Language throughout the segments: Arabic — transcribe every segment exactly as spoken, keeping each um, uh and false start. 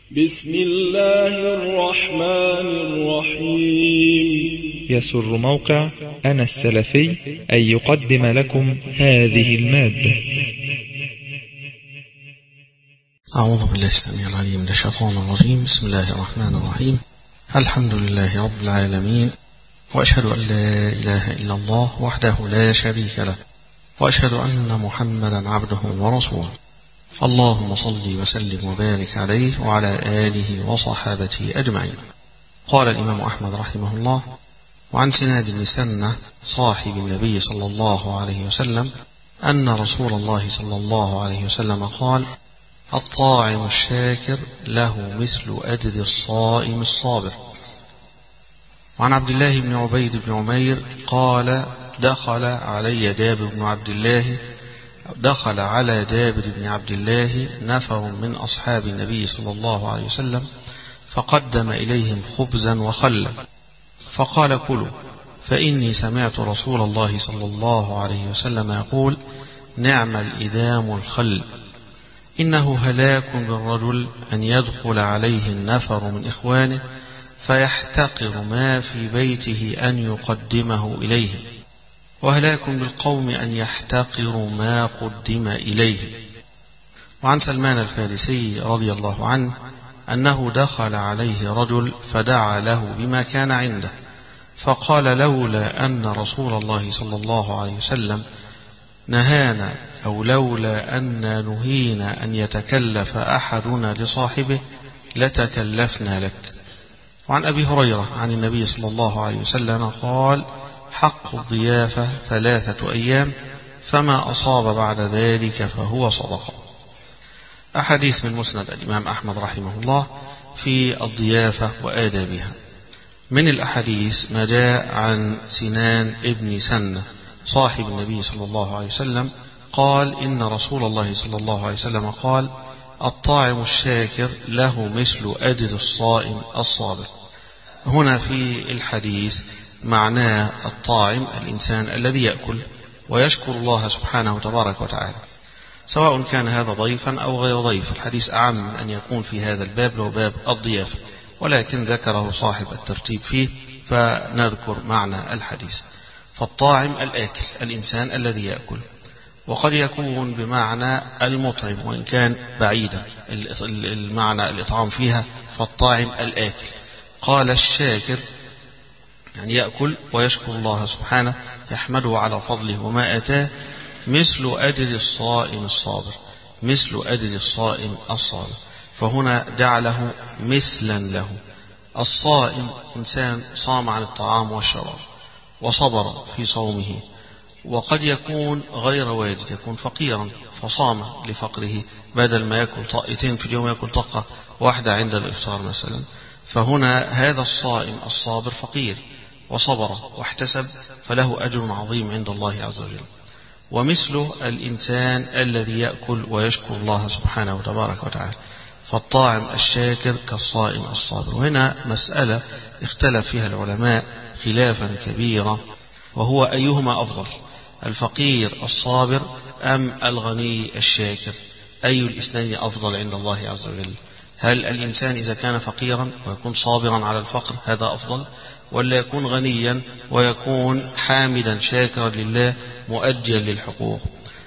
بسم الله الرحمن الرحيم. يسر موقع أنا السلفي أن يقدم لكم هذه المادة. أعوذ بالله السميع العليم من الشيطان الرجيم. بسم الله الرحمن الرحيم. الحمد لله رب العالمين، وأشهد أن لا إله إلا الله وحده لا شريك له، وأشهد أن محمدا عبده ورسوله. اللهم صل وسلم وبارك عليه وعلى آله وصحابته أجمعين. قال الإمام أحمد رحمه الله: وعن سناد بن سنة صاحب النبي صلى الله عليه وسلم أن رسول الله صلى الله عليه وسلم قال: الطاعم الشاكر له مثل أجر الصائم الصابر. وعن عبد الله بن عبيد بن عمير قال: دخل علي جابر بن عبد الله دخل على جابر بن عبد الله نفر من أصحاب النبي صلى الله عليه وسلم فقدم إليهم خبزا وخلا فقال: كلوا، فإني سمعت رسول الله صلى الله عليه وسلم يقول: نعم الإدام الخل، إنه هلاك بالرجل أن يدخل عليه النفر من إخوانه فيحتقر ما في بيته أن يقدمه إليهم، وهلاك بالقوم أن يحتقروا ما قدم إليهم. وعن سلمان الفارسي رضي الله عنه أنه دخل عليه رجل فدعا له بما كان عنده فقال: لولا أن رسول الله صلى الله عليه وسلم نهانا أو لولا أن نهينا أن يتكلف أحدنا لصاحبه لتكلفنا لك. وعن أبي هريرة عن النبي صلى الله عليه وسلم قال: حق الضيافة ثلاثة أيام، فما أصاب بعد ذلك فهو صدقة. أحاديث من مسند الإمام أحمد رحمه الله في الضيافة وآدابها. من الأحاديث ما جاء عن سنان ابن سنة صاحب النبي صلى الله عليه وسلم قال: إن رسول الله صلى الله عليه وسلم قال: الطاعم الشاكر له مثل أجر الصائم الصابر. هنا في الحديث معناه الطاعم الإنسان الذي يأكل ويشكر الله سبحانه وتبارك وتعالى، سواء كان هذا ضيفا أو غير ضيف. الحديث أعم من أن يكون في هذا الباب له باب الضيافة، ولكن ذكره صاحب الترتيب فيه فنذكر معنى الحديث. فالطاعم الآكل الإنسان الذي يأكل، وقد يكون بمعنى المطعم وإن كان بعيدا المعنى الإطعام فيها. فالطاعم الآكل. قال: الشاكر يعني يأكل ويشكر الله سبحانه يحمده على فضله وما أتاه، مثل أجر الصائم الصابر، مثل أجر الصائم الصابر. فهنا جعله مثلا له. الصائم إنسان صام عن الطعام والشراب وصبر في صومه، وقد يكون غير واجد، يكون فقيرا فصام لفقره، بدل ما يأكل طاقتين في اليوم يأكل طاقة واحدة عند الإفطار مثلا. فهنا هذا الصائم الصابر فقير وصبر واحتسب، فله أجر عظيم عند الله عز وجل. ومثله الإنسان الذي يأكل ويشكر الله سبحانه وتبارك وتعالى. فالطاعم الشاكر كالصائم الصابر. وهنا مسألة اختلف فيها العلماء خلافا كبيرا، وهو أيهما أفضل، الفقير الصابر أم الغني الشاكر؟ أي الاثنين أفضل عند الله عز وجل؟ هل الإنسان إذا كان فقيرا ويكون صابرا على الفقر هذا أفضل، ولا يكون غنيا ويكون حامدا شاكرا لله مؤجلا للحقوق؟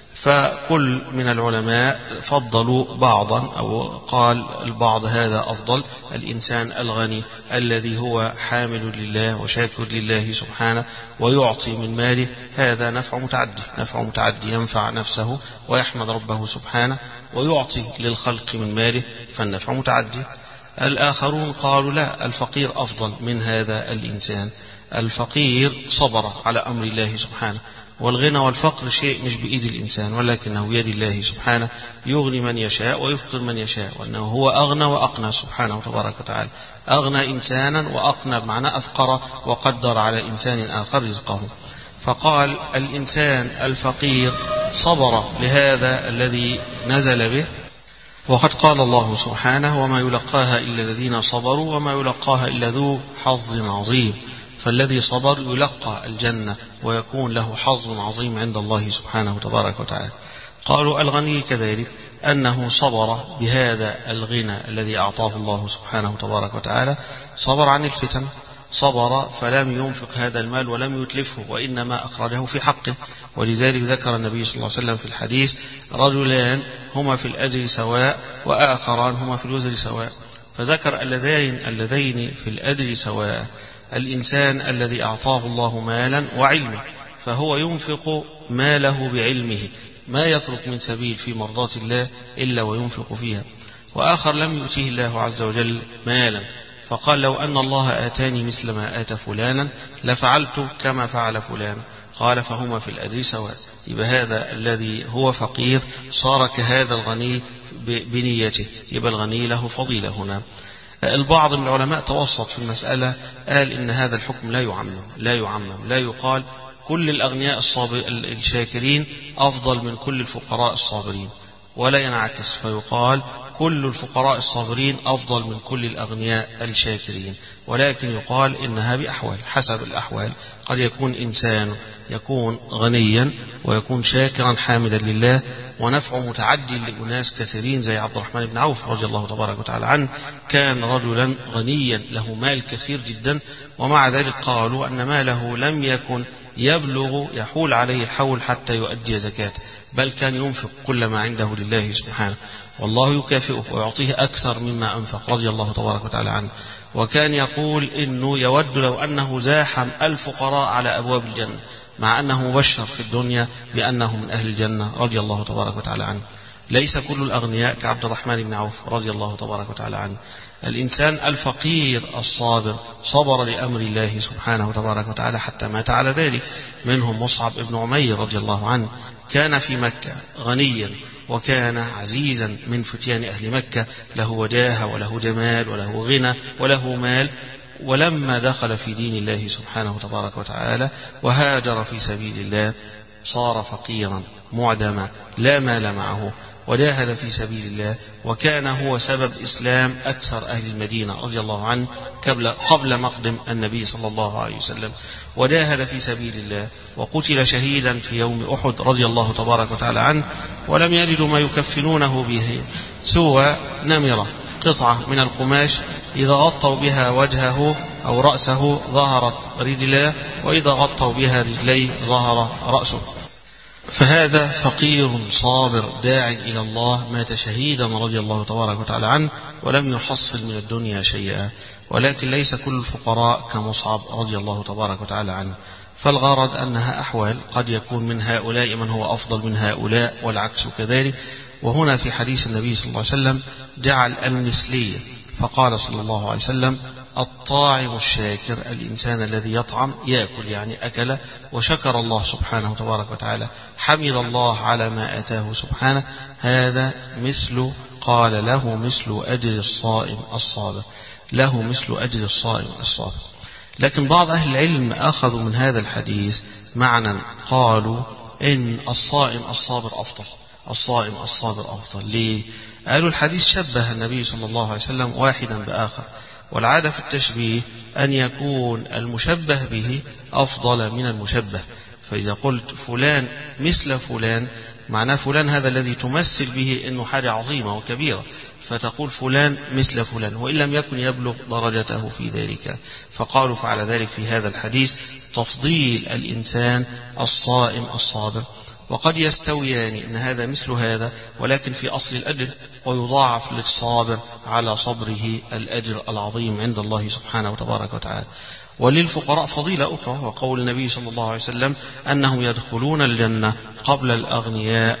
فكل من العلماء فضلوا بعضا، أو قال البعض هذا أفضل، الإنسان الغني الذي هو حامد لله وشاكر لله سبحانه ويعطي من ماله، هذا نفع متعدي، نفع متعدي ينفع نفسه ويحمد ربه سبحانه ويعطي للخلق من ماله، فالنفع متعدي. الآخرون قالوا لا، الفقير أفضل من هذا الإنسان. الفقير صبر على أمر الله سبحانه، والغنى والفقر شيء مش بإيد الإنسان ولكنه بيد الله سبحانه، يغني من يشاء ويفقر من يشاء، وأنه هو أغنى وأقنى سبحانه وتبارك وتعالى. أغنى إنسانا وأقنى بمعنى أفقر وقدر على إنسان آخر رزقه. فقال الإنسان الفقير صبر لهذا الذي نزل به، وقد قال الله سبحانه: وما يلقاها إلا الذين صبروا وما يلقاها إلا ذو حظ عظيم. فالذي صبر يلقى الجنة ويكون له حظ عظيم عند الله سبحانه وتبارك وتعالى. قالوا الغني كذلك، أنه صبر بهذا الغنى الذي أعطاه الله سبحانه تبارك وتعالى، صبر عن الفتن، صبر فلم ينفق هذا المال ولم يتلفه، وإنما أخرجه في حقه. ولذلك ذكر النبي صلى الله عليه وسلم في الحديث: رجلان هما في الأجر سواء وآخران هما في الوزر سواء. فذكر اللذين اللذين في الأجر سواء: الإنسان الذي أعطاه الله مالا وعلما، فهو ينفق ماله بعلمه، ما يترك من سبيل في مرضاة الله إلا وينفق فيها. وآخر لم يؤتيه الله عز وجل مالا، فقال: لو أن الله آتاني مثل ما آتى فلانا لفعلت كما فعل فلان. قال: فهما في الأجر سواء. يبقى هذا الذي هو فقير صار كهذا الغني بنيته، يبقى الغني له فضيلة هنا. البعض من العلماء توسط في المسألة، قال إن هذا الحكم لا يعمم لا يعمم لا يقال كل الأغنياء الصابر الشاكرين أفضل من كل الفقراء الصابرين، ولا ينعكس فيقال كل الفقراء الصابرين أفضل من كل الأغنياء الشاكرين، ولكن يقال إنها بأحوال، حسب الأحوال. قد يكون إنسان يكون غنيا ويكون شاكرا حامدا لله ونفعه متعدي لأناس كثيرين، زي عبد الرحمن بن عوف رضي الله تبارك وتعالى عنه، كان رجلا غنيا له مال كثير جدا، ومع ذلك قالوا أن ماله لم يكن يبلغ يحول عليه الحول حتى يؤدي زكاة، بل كان ينفق كل ما عنده لله سبحانه، والله يكافئه ويعطيه أكثر مما أنفق رضي الله تبارك وتعالى عنه. وكان يقول إنه يود لو أنه زاحم الفقراء على أبواب الجنة، مع أنه مبشر في الدنيا بأنه من أهل الجنة رضي الله تبارك وتعالى عنه. ليس كل الأغنياء كعبد الرحمن بن عوف رضي الله تبارك وتعالى عنه. الإنسان الفقير الصابر صبر لأمر الله سبحانه تبارك وتعالى حتى مات على ذلك. منهم مصعب بن عمير رضي الله عنه، كان في مكة غنيا وكان عزيزا من فتيان أهل مكة، له وجاهة وله جمال وله غنى وله مال، ولما دخل في دين الله سبحانه تبارك وتعالى وهاجر في سبيل الله صار فقيرا معدما لا مال معه، وجاهد في سبيل الله، وكان هو سبب إسلام أكثر أهل المدينة رضي الله عنه قبل قبل مقدم النبي صلى الله عليه وسلم، وجاهد في سبيل الله وقتل شهيدا في يوم أحد رضي الله تبارك وتعالى عنه، ولم يجدوا ما يكفنونه به سوى نمرة، قطعة من القماش إذا غطوا بها وجهه أو رأسه ظهرت رجلاه، وإذا غطوا بها رجليه ظهر رأسه. فهذا فقير صابر داع إلى الله، مات شهيدا رضي الله تبارك وتعالى عنه، ولم يحصل من الدنيا شيئا. ولكن ليس كل الفقراء كمصعب رضي الله تبارك وتعالى عنه، فالغرض أنها أحوال، قد يكون من هؤلاء من هو أفضل من هؤلاء والعكس كذلك. وهنا في حديث النبي صلى الله عليه وسلم جعل المثلية، فقال صلى الله عليه وسلم: الطاعم الشاكر، الإنسان الذي يطعم يأكل يعني أكل وشكر الله سبحانه تبارك وتعالى، حمد الله على ما آتاه سبحانه، هذا مثل قال له مثل أجر الصائم الصابر، له مثل أجر الصائم الصابر. لكن بعض أهل العلم أخذوا من هذا الحديث معنى، قالوا إن الصائم الصابر أفضل، الصائم الصابر أفضل. ليه؟ قالوا الحديث شبه النبي صلى الله عليه وسلم واحدا بآخر، والعادة في التشبيه أن يكون المشبه به أفضل من المشبه. فإذا قلت فلان مثل فلان، معناه فلان هذا الذي تمثل به أنه حاجة عظيمة وكبيرة، فتقول فلان مثل فلان وإن لم يكن يبلغ درجته في ذلك. فقالوا فعلى ذلك في هذا الحديث تفضيل الإنسان الصائم الصابر. وقد يستويان إن هذا مثل هذا، ولكن في أصل الأجر، ويضاعف للصابر على صبره الأجر العظيم عند الله سبحانه وتبارك وتعالى. وللفقراء فضيلة أخرى، وقول النبي صلى الله عليه وسلم أنهم يدخلون الجنة قبل الأغنياء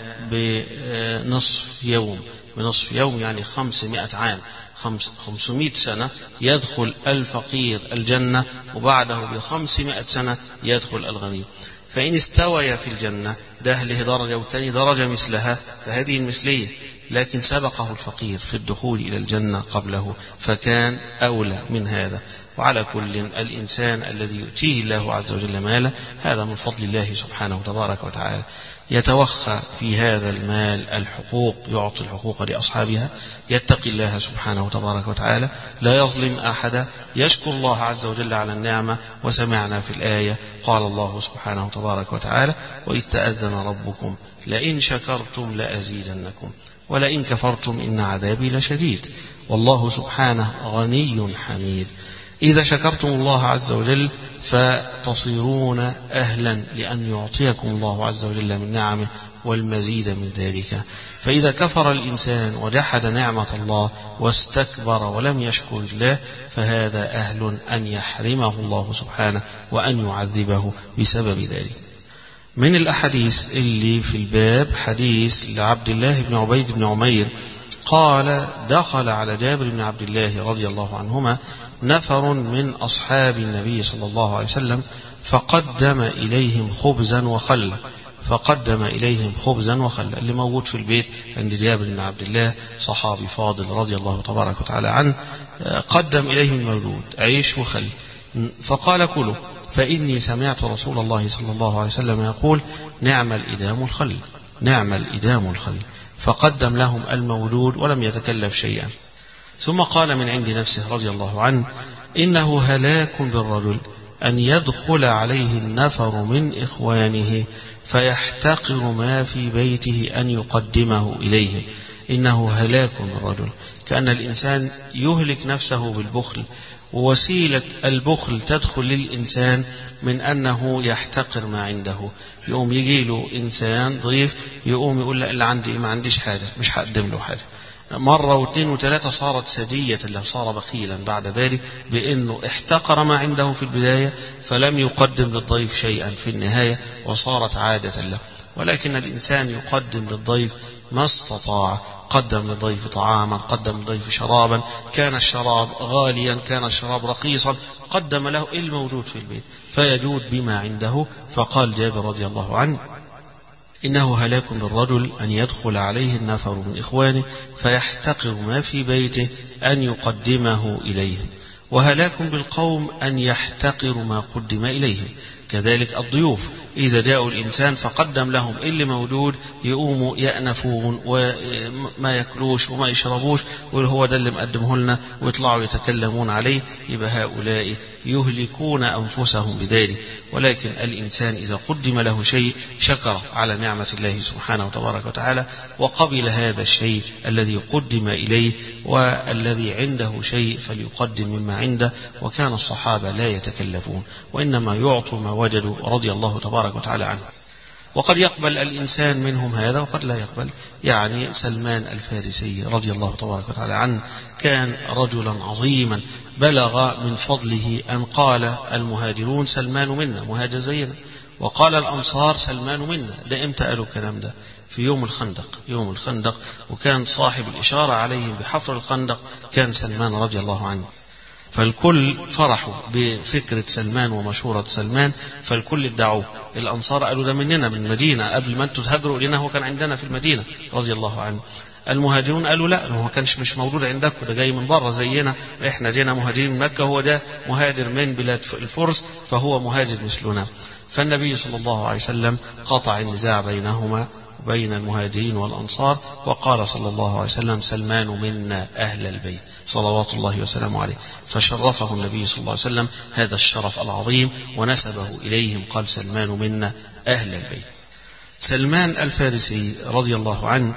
بنصف يوم، بنصف يوم يعني خمسمائة عام، خمسمائة سنة يدخل الفقير الجنة، وبعده بخمسمائة سنة يدخل الغني. فإن استوي في الجنة، ده له درجة والتاني درجة مثلها، فهذه المثلية، لكن سبقه الفقير في الدخول إلى الجنة قبله، فكان أولى من هذا. وعلى كل الإنسان الذي يؤتيه الله عز وجل ماله هذا من فضل الله سبحانه وتبارك وتعالى، يتوخى في هذا المال الحقوق، يعطي الحقوق لأصحابها، يتقي الله سبحانه وتبارك وتعالى، لا يظلم أحدا، يشكر الله عز وجل على النعمة. وسمعنا في الآية قال الله سبحانه وتبارك وتعالى: وإذ تأذن ربكم لئن شكرتم لأزيدنكم. ولئن كفرتم إن عذابي لشديد والله سبحانه غني حميد. إذا شكرتم الله عز وجل فتصيرون أهلا لأن يعطيكم الله عز وجل من نعمه والمزيد من ذلك. فإذا كفر الإنسان وجحد نعمة الله واستكبر ولم يشكر الله فهذا أهل أن يحرمه الله سبحانه وأن يعذبه بسبب ذلك. من الأحاديث اللي في الباب حديث لعبد الله بن عبيد بن عمير قال دخل على جابر بن عبد الله رضي الله عنهما نفر من أصحاب النبي صلى الله عليه وسلم فقدم إليهم خبزا وخلا فقدم إليهم خبزا وخلا. اللي موجود في البيت عند جابر بن عبد الله صحابي فاضل رضي الله تبارك وتعالى عنه، قدم إليهم المولود عيش وخل فقال كلوا فإني سمعت رسول الله صلى الله عليه وسلم يقول نعم الإدام الخل نعم الإدام الخل. فقدم لهم المولود ولم يتكلف شيئا. ثم قال من عند نفسه رضي الله عنه إنه هلاك بالرجل أن يدخل عليه النفر من إخوانه فيحتقر ما في بيته أن يقدمه إليه. إنه هلاك بالرجل، كأن الإنسان يهلك نفسه بالبخل، ووسيلة البخل تدخل للإنسان من أنه يحتقر ما عنده. يقوم يجي له إنسان ضيف يقوم يقول له اللي عندي ما عنديش حاجة مش هقدم له حاجة. مرة واثنين وثلاثة صارت سدية له، صار بخيلا بعد ذلك بأنه احتقر ما عنده في البداية فلم يقدم للضيف شيئا في النهاية وصارت عادة له. ولكن الإنسان يقدم للضيف ما استطاع، قدم للضيف طعاما، قدم للضيف شرابا، كان الشراب غاليا كان الشراب رخيصا، قدم له الموجود في البيت فيجود بما عنده. فقال جابر رضي الله عنه إنه هلاك بالرجل أن يدخل عليه النفر من إخوانه فيحتقر ما في بيته أن يقدمه إليهم، وهلاك بالقوم أن يحتقر ما قدم إليهم. كذلك الضيوف إذا جاءوا الإنسان فقدم لهم اللي موجود يقوموا يأنفون وما يأكلوش وما يشربوش وهو ده اللي مقدمه لنا ويطلعوا يتكلمون عليه، يبقى هؤلاء يهلكون أنفسهم بذلك. ولكن الإنسان إذا قدم له شيء شكر على نعمة الله سبحانه وتبارك وتعالى وقبل هذا الشيء الذي قدم إليه، والذي عنده شيء فليقدم مما عنده. وكان الصحابة لا يتكلفون وإنما يعطوا ما وجدوا رضي الله تبارك وتعالى عنه. وقد يقبل الإنسان منهم هذا وقد لا يقبل. يعني سلمان الفارسي رضي الله تبارك وتعالى عنه كان رجلا عظيما بلغ من فضله أن قال المهاجرون سلمان منا، مهاجر زينا، وقال الأنصار سلمان منا. ده امتى قالوا الكلام ده؟ في يوم الخندق، يوم الخندق، وكان صاحب الإشارة عليهم بحفر الخندق كان سلمان رضي الله عنه. فالكل فرحوا بفكرة سلمان ومشورة سلمان، فالكل ادعوه. الأنصار قالوا ده مننا من المدينة قبل ما انتوا تهاجروا إلينا، هو كان عندنا في المدينة رضي الله عنه. المهاجرون قالوا لا، هو كانش مش موجود عندكم، ده جاي من بره زينا، احنا جينا مهاجرين من مكة، هو ده مهاجر من بلاد الفرس فهو مهاجر مثلنا. فالنبي صلى الله عليه وسلم قطع النزاع بينهما بين المهاجرين والأنصار وقال صلى الله عليه وسلم سلمان منا أهل البيت صلوات الله وسلامه عليه. فشرفه النبي صلى الله عليه وسلم هذا الشرف العظيم ونسبه إليهم، قال سلمان منا أهل البيت. سلمان الفارسي رضي الله عنه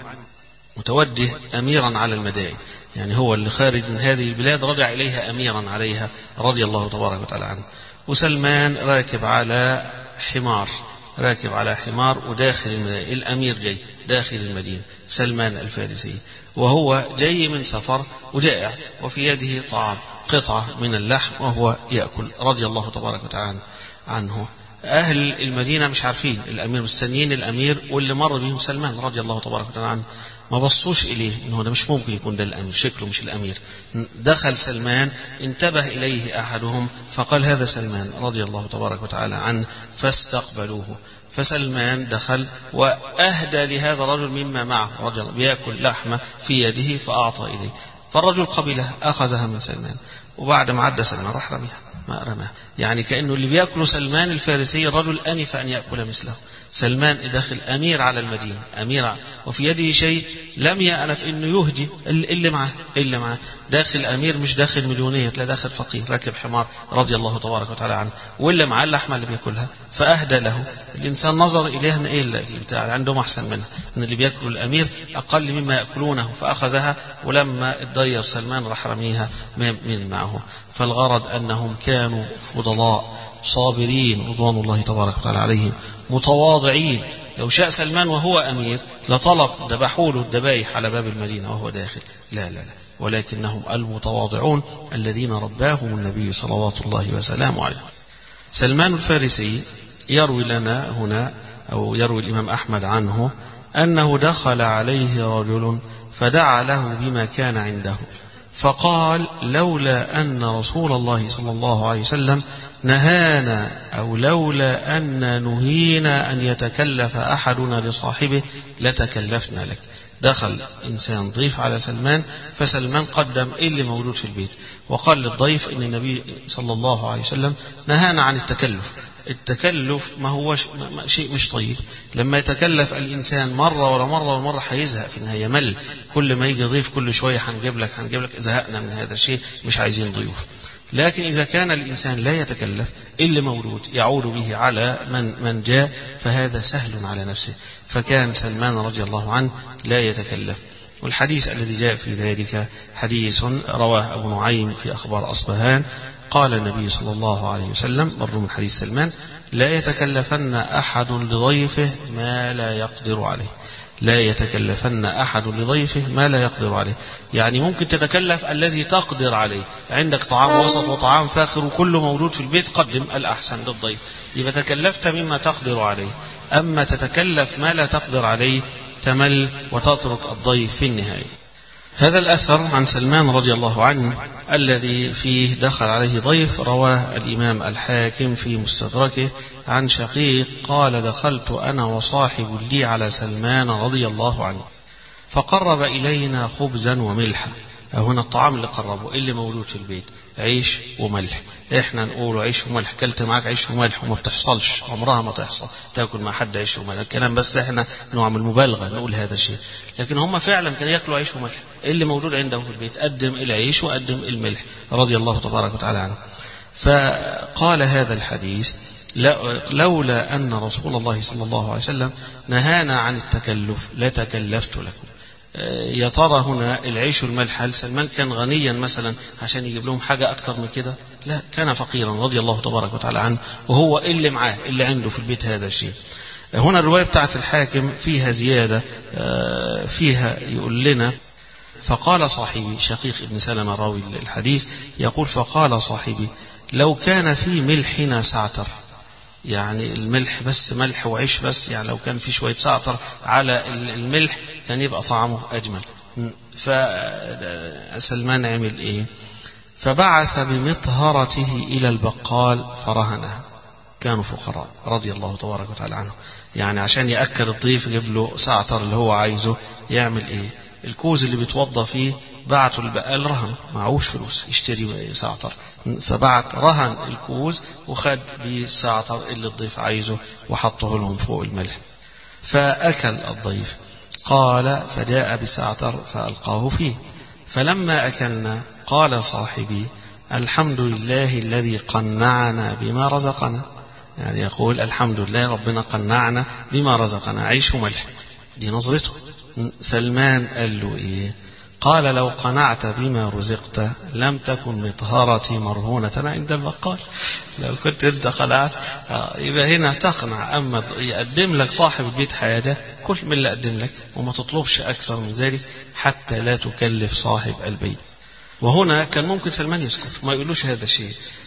متوجه أميرا على المدائن، يعني هو اللي خارج من هذه البلاد رجع إليها أميرا عليها رضي الله تبارك وتعالى عنه. وسلمان راكب على حمار، راكب على حمار وداخل المدينة، الأمير جاي داخل المدينة سلمان الفارسي، وهو جاي من سفر وجائع وفي يده طعام قطعة من اللحم وهو يأكل رضي الله تبارك وتعالى عنه. أهل المدينة مش عارفين الأمير، مستنيين الأمير، واللي مر بهم سلمان رضي الله تبارك وتعالى عنه ما بصوش إليه إنه ده مش ممكن يكون ده الأمير، شكله مش الأمير. دخل سلمان انتبه إليه أحدهم فقال هذا سلمان رضي الله تبارك وتعالى عنه، فاستقبلوه. فسلمان دخل وأهدى لهذا الرجل مما معه رجل بيأكل لحمة في يده فأعطى إليه، فالرجل قبله أخذها من سلمان. وبعد ما عدى سلمان راح رميها ما رماها. يعني كأنه اللي بيأكل سلمان الفارسي الرجل أنف أن يأكل مثله. سلمان داخل أمير على المدينة، أمير وفي يده شيء لم يأنف إنه يهدي اللي معه اللي معه داخل أمير، مش داخل مليونية، لا داخل فقير راكب حمار رضي الله تبارك وتعالى عنه، واللي معاه اللحمة اللي بياكلها فأهدى له. الإنسان نظر إليها إن إيه اللي بتاع عندهم أحسن منها، إن اللي بيأكل الأمير أقل مما يأكلونه، فأخذها ولما اتضير سلمان راح رميها من معه. فالغرض أنهم كانوا فضلاء صابرين رضوان الله تبارك وتعالى عليهم، متواضعين. لو شاء سلمان وهو أمير لطلب ذبحوا له الذبائح على باب المدينة وهو داخل، لا لا لا، ولكنهم المتواضعون الذين رباهم النبي صلوات الله وسلامه عليه. سلمان الفارسي يروي لنا هنا أو يروي الإمام أحمد عنه أنه دخل عليه رجل فدعا له بما كان عنده، فقال لولا أن رسول الله صلى الله عليه وسلم نهانا أو لولا أن نهينا أن يتكلف أحدنا لصاحبه لتكلفنا لك. دخل إنسان ضيف على سلمان، فسلمان قدم اللي موجود في البيت وقال للضيف إن النبي صلى الله عليه وسلم نهانا عن التكلف. التكلف ما هو شيء مش طيب. لما يتكلف الإنسان مرة ولا مرة ولا مرة هيزهق في النهاية، مل. كل ما يجي ضيف كل شوية هنجيب لك هنجيب لك زهقنا من هذا الشيء، مش عايزين ضيوف. لكن إذا كان الإنسان لا يتكلف اللي مولود يعود به على من من جاء، فهذا سهل على نفسه. فكان سلمان رضي الله عنه لا يتكلف. والحديث الذي جاء في ذلك حديث رواه أبو نعيم في أخبار أصبهان، قال النبي صلى الله عليه وسلم برضو من حديث سلمان لا يتكلفن أحد لضيفه ما لا يقدر عليه. لا يتكلفن أحد لضيفه ما لا يقدر عليه، يعني ممكن تتكلف الذي تقدر عليه. عندك طعام وسط وطعام فاخر وكله موجود في البيت، قدم الأحسن للضيف، يبقى تكلفت مما تقدر عليه. أما تتكلف ما لا تقدر عليه تمل وتترك الضيف في النهاية. هذا الأثر عن سلمان رضي الله عنه الذي فيه دخل عليه ضيف رواه الإمام الحاكم في مستدركه عن شقيق قال دخلت أنا وصاحب لي على سلمان رضي الله عنه فقرب إلينا خبزا وملحا. هنا الطعام اللي قربه اللي موجود في البيت عيش وملح. احنا نقول عيش وملح، كلت معك عيش وملح، وما بتحصلش، عمرها ما تحصل تاكل مع حد عيش وملح، الكلام بس احنا نوع من المبالغه نقول هذا الشيء، لكن هم فعلا كانوا ياكلوا عيش وملح اللي موجود عندهم في البيت. قدم العيش وقدم الملح رضي الله تبارك وتعالى عنه. فقال هذا الحديث لولا أن رسول الله صلى الله عليه وسلم نهانا عن التكلف لتكلفت لكم. يا ترى هنا العيش والملح هل سلمان كان غنيا مثلا عشان يجيب لهم حاجة أكثر من كده؟ لا، كان فقيرا رضي الله تبارك وتعالى عنه، وهو اللي معاه اللي عنده في البيت هذا الشيء. هنا الرواية بتاعت الحاكم فيها زيادة، فيها يقول لنا فقال صاحبي شقيق ابن سلمة راوي الحديث يقول فقال صاحبي لو كان في ملحنا سعتر، يعني الملح بس ملح وعيش بس، يعني لو كان في شوية سعتر على الملح كان يبقى طعمه أجمل. فسلمان عمل إيه؟ فبعث بمطهرته إلى البقال فرهنها. كانوا فقراء رضي الله تبارك وتعالى عنه، يعني عشان يأكل الضيف يجيب له سعتر اللي هو عايزه يعمل إيه؟ الكوز اللي بيتوضى فيه بعته البقال رهن، معهوش فلوس يشتري سعتر، فبعت رهن الكوز وخد بالسعتر اللي الضيف عايزه وحطه لهم فوق الملح. فأكل الضيف. قال فجاء بسعتر فألقاه فيه. فلما أكلنا قال صاحبي الحمد لله الذي قنعنا بما رزقنا، يعني يقول الحمد لله ربنا قنعنا بما رزقنا، عيش وملح. دي نظرته. سلمان قال له إيه؟ قال لو قنعت بما رزقت لم تكن مطهرتي مرهونة عند البقال. لو كنت انت قنعت يبقى هنا تقنع، أما يقدم لك صاحب البيت حاجة كل من اللي قدم لك وما تطلبش أكثر من ذلك حتى لا تكلف صاحب البيت. وهنا كان ممكن سلمان يسكت ما يقولوش هذا الشيء،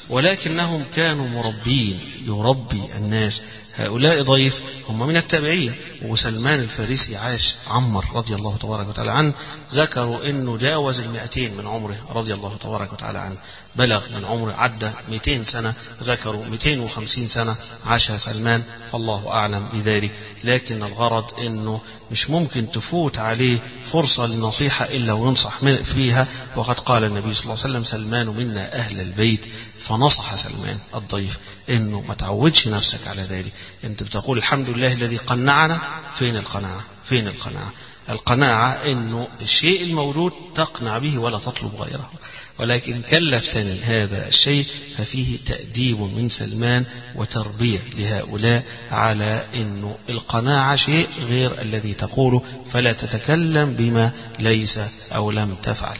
ولكنهم كانوا مربين يربي الناس. هؤلاء ضيف هم من التابعين، وسلمان الفارسي عاش عمر رضي الله تبارك وتعالى عنه، ذكروا أنه جاوز المئتين من عمره رضي الله تبارك وتعالى عنه، بلغ من عمره عدى مئتين سنة، ذكروا مئتين وخمسين سنة عاشها سلمان، فالله أعلم بذلك. لكن الغرض أنه مش ممكن تفوت عليه فرصة للنصيحة إلا وينصح فيها، وقد قال النبي صلى الله عليه وسلم: سلمان منا أهل البيت. فنصح سلمان الضيف انه ما تعودش نفسك على ذلك. انت بتقول الحمد لله الذي قنعنا، فين القناعة؟ فين القناعة؟ القناعة انه الشيء الموجود تقنع به ولا تطلب غيره، ولكن كلفتني هذا الشيء، ففيه تأديب من سلمان وتربية لهؤلاء على انه القناعة شيء غير الذي تقوله، فلا تتكلم بما ليس او لم تفعل.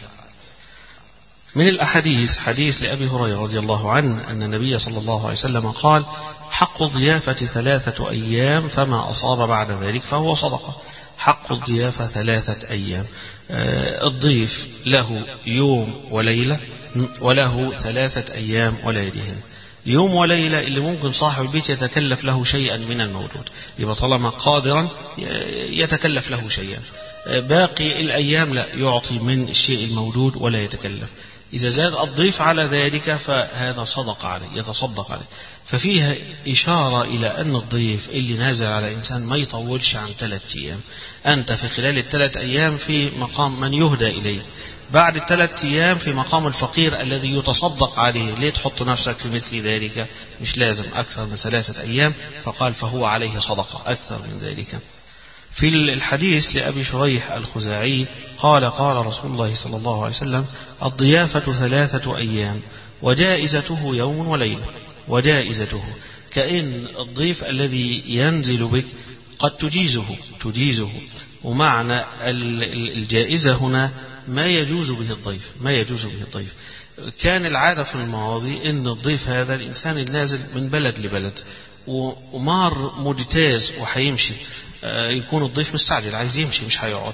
من الأحاديث حديث لأبي هريرة رضي الله عنه أن النبي صلى الله عليه وسلم قال: حق الضيافة ثلاثة أيام، فما أصاب بعد ذلك فهو صدقة. حق الضيافة ثلاثة أيام، الضيف له يوم وليلة، وله ثلاثة أيام وليلهن. يوم وليلة اللي ممكن صاحب البيت يتكلف له شيئا من الموجود، يبقى طالما قادرا يتكلف له شيئا. باقي الأيام لا، يعطي من الشيء الموجود ولا يتكلف. إذا زاد الضيف على ذلك فهذا صدق عليه، يتصدق عليه. ففيها إشارة إلى أن الضيف اللي نازل على إنسان ما يطولش عن ثلاثة أيام. أنت في خلال الثلاث أيام في مقام من يهدى إليك، بعد الثلاث أيام في مقام الفقير الذي يتصدق عليه. ليه تحط نفسك في مثل ذلك؟ مش لازم أكثر من ثلاثة أيام، فقال فهو عليه صدقة أكثر من ذلك. في الحديث لأبي شريح الخزاعي قال: قال رسول الله صلى الله عليه وسلم: الضيافة ثلاثة أيام وجائزته يوم وليلة. وجائزته كأن الضيف الذي ينزل بك قد تجيزه تجيزه ومعنى الجائزة هنا ما يجوز به الضيف، ما يجوز به الضيف. كان العادة في الماضي أن الضيف هذا الإنسان النازل من بلد لبلد ومار مجتاز وحيمشي، يكون الضيف مستعجل عايز يمشي مش هيقعد،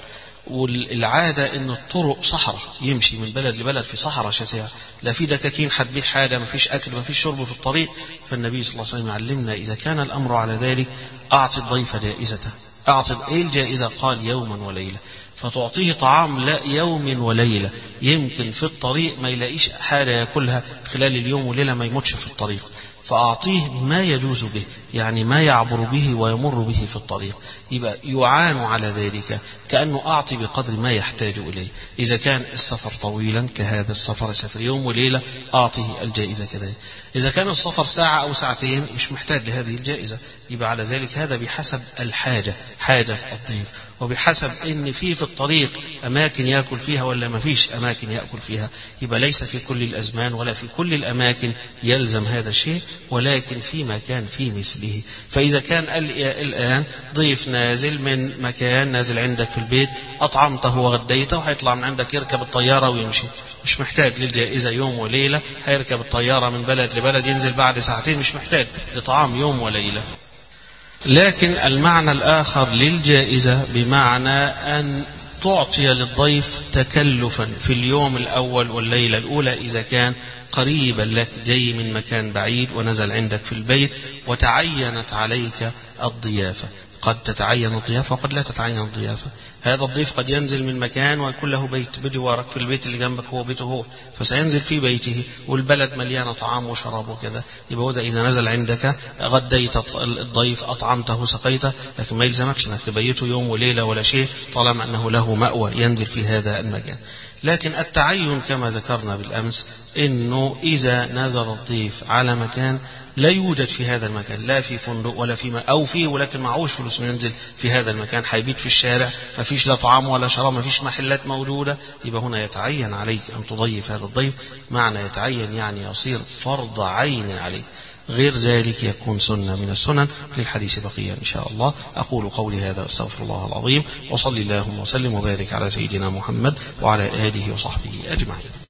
والعادة ان الطرق صحراء، يمشي من بلد لبلد في صحراء شاسعة، لا في دكاكين هتبيع حاجة، ما فيش أكل، ما فيش شرب في الطريق. فالنبي صلى الله عليه وسلم علمنا إذا كان الأمر على ذلك أعطي الضيف جائزته. أعطي إيه الجائزة؟ قال: يوما وليلة. فتعطيه طعام لا يوم وليلة، يمكن في الطريق ما يلاقيش حاجة يأكلها خلال اليوم وليلة، ما يموتش في الطريق، فأعطيه ما يجوز به، يعني ما يعبر به ويمر به في الطريق، يبقى يعان على ذلك، كأنه أعطي بقدر ما يحتاج إليه. إذا كان السفر طويلا كهذا السفر، سفر يوم وليلة، أعطيه الجائزة كذلك. إذا كان السفر ساعة أو ساعتين مش محتاج لهذه الجائزة، يبقى على ذلك هذا بحسب الحاجة، حاجة الضيف، وبحسب إن في في الطريق أماكن يأكل فيها ولا ما فيش أماكن يأكل فيها. يبقى ليس في كل الأزمان ولا في كل الأماكن يلزم هذا الشيء، ولكن في مكان في مثله. فإذا كان الآن ضيف نازل من مكان، نازل عندك في البيت، أطعمته وغديته، وهيطلع من عندك يركب الطيارة ويمشي، مش محتاج للجائزة يوم وليلة. هيركب الطيارة من بلد لبلد، ينزل بعد ساعتين، مش محتاج لطعام يوم وليلة. لكن المعنى الآخر للجائزة بمعنى أن تعطي للضيف تكلفا في اليوم الأول والليلة الأولى، إذا كان قريبا لك جاي من مكان بعيد ونزل عندك في البيت وتعينت عليك الضيافة. قد تتعين الضيافة وقد لا تتعين الضيافة. هذا الضيف قد ينزل من مكان ويكون له بيت بجوارك، في البيت اللي جنبك هو بيته هو، فسينزل في بيته والبلد مليانة طعام وشراب وكذا. يبقى هذا إذا نزل عندك غديت الضيف، أطعمته، سقيته، لكن ما يلزمكش أنك تبيته يوم وليلة ولا شيء، طالما أنه له مأوى ينزل في هذا المكان. لكن التعين كما ذكرنا بالأمس إنه إذا نزل الضيف على مكان لا يوجد في هذا المكان، لا في فندق ولا في ما أو فيه، ولكن معهوش فلوس ينزل في هذا المكان، حيبيت في الشارع، ما فيش لا طعام ولا شراب، ما فيش محلات موجودة، يبقى هنا يتعين عليك أن تضيف هذا الضيف. معنى يتعين يعني يصير فرض عين عليك، غير ذلك يكون سنة من السنن. للحديث بقية إن شاء الله. أقول قولي هذا أستغفر الله العظيم، وصلي اللهم وسلم وبارك على سيدنا محمد وعلى آله وصحبه أجمعين.